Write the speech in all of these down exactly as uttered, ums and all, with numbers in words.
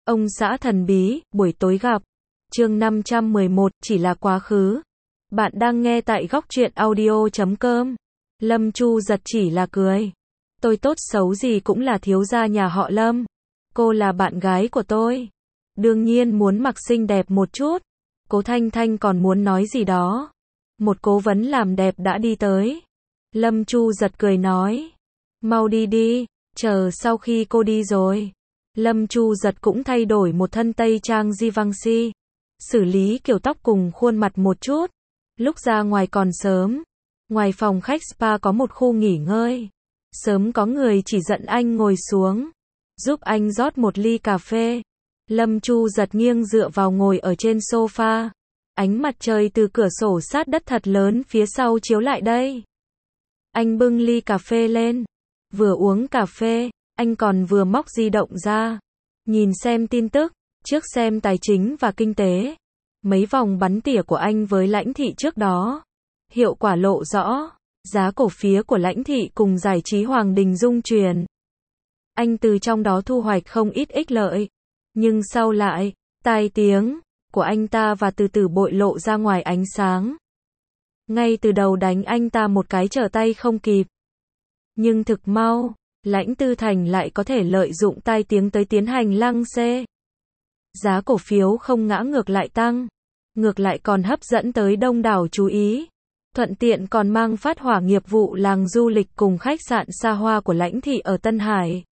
Ông xã thần bí, buổi tối gặp. Chương năm trăm mười một, chỉ là quá khứ. Bạn đang nghe tại góc truyện audio chấm com. Lâm Chu giật chỉ là cười. Tôi tốt xấu gì cũng là thiếu gia nhà họ Lâm. Cô là bạn gái của tôi. Đương nhiên muốn mặc xinh đẹp một chút. Cố Thanh Thanh còn muốn nói gì đó. Một cố vấn làm đẹp đã đi tới. Lâm Chu giật cười nói. Mau đi đi, chờ sau khi cô đi rồi. Lâm Chu giật cũng thay đổi một thân tây trang Givenchy. Xử lý kiểu tóc cùng khuôn mặt một chút. Lúc ra ngoài còn sớm. Ngoài phòng khách spa có một khu nghỉ ngơi. Sớm có người chỉ dẫn anh ngồi xuống. Giúp anh rót một ly cà phê. Lâm Chu giật nghiêng dựa vào ngồi ở trên sofa. Ánh mặt trời từ cửa sổ sát đất thật lớn phía sau chiếu lại đây. Anh bưng ly cà phê lên. Vừa uống cà phê, anh còn vừa móc di động ra. Nhìn xem tin tức, trước xem tài chính và kinh tế. Mấy vòng bắn tỉa của anh với Lãnh Thị trước đó. Hiệu quả lộ rõ. Giá cổ phiếu của Lãnh Thị cùng giải trí Hoàng Đình rung chuyển. Anh từ trong đó thu hoạch không ít ích lợi. Nhưng sau lại, tai tiếng của anh ta và từ từ bội lộ ra ngoài ánh sáng. Ngay từ đầu đánh anh ta một cái trở tay không kịp. Nhưng thực mau, Lãnh Tư Thành lại có thể lợi dụng tai tiếng tới tiến hành lăng xê. Giá cổ phiếu không ngã ngược lại tăng, ngược lại còn hấp dẫn tới đông đảo chú ý. Thuận tiện còn mang phát hỏa nghiệp vụ làng du lịch cùng khách sạn xa hoa của Lãnh Thị ở Tân Hải.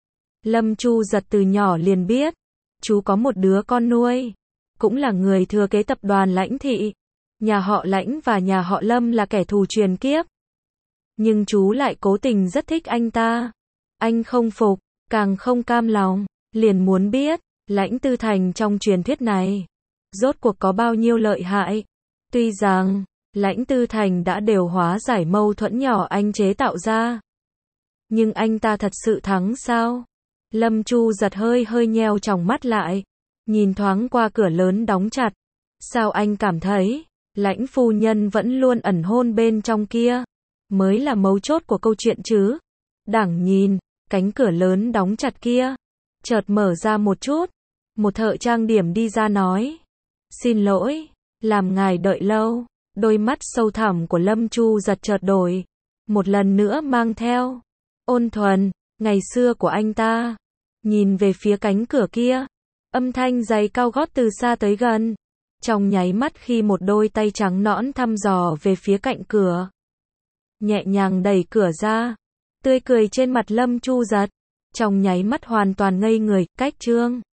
Lâm Chu giật từ nhỏ liền biết, chú có một đứa con nuôi, cũng là người thừa kế tập đoàn Lãnh Thị. Nhà họ Lãnh và nhà họ Lâm là kẻ thù truyền kiếp. Nhưng chú lại cố tình rất thích anh ta. Anh không phục, càng không cam lòng, liền muốn biết, Lãnh Tư Thành trong truyền thuyết này, rốt cuộc có bao nhiêu lợi hại. Tuy rằng, Lãnh Tư Thành đã đều hóa giải mâu thuẫn nhỏ anh chế tạo ra. Nhưng anh ta thật sự thắng sao? Lâm Chu giật hơi hơi nheo tròng mắt lại, nhìn thoáng qua cửa lớn đóng chặt. Sao anh cảm thấy, Lãnh phu nhân vẫn luôn ẩn hôn bên trong kia, mới là mấu chốt của câu chuyện chứ? Đảng nhìn, cánh cửa lớn đóng chặt kia, chợt mở ra một chút. Một thợ trang điểm đi ra nói. Xin lỗi, làm ngài đợi lâu. Đôi mắt sâu thẳm của Lâm Chu giật chợt đổi. Một lần nữa mang theo ôn thuần, ngày xưa của anh ta. Nhìn về phía cánh cửa kia. Âm thanh giày cao gót từ xa tới gần. Trong nháy mắt khi một đôi tay trắng nõn thăm dò về phía cạnh cửa. Nhẹ nhàng đẩy cửa ra. Tươi cười trên mặt Lâm Chu giật. Trong nháy mắt hoàn toàn ngây người, cách trương.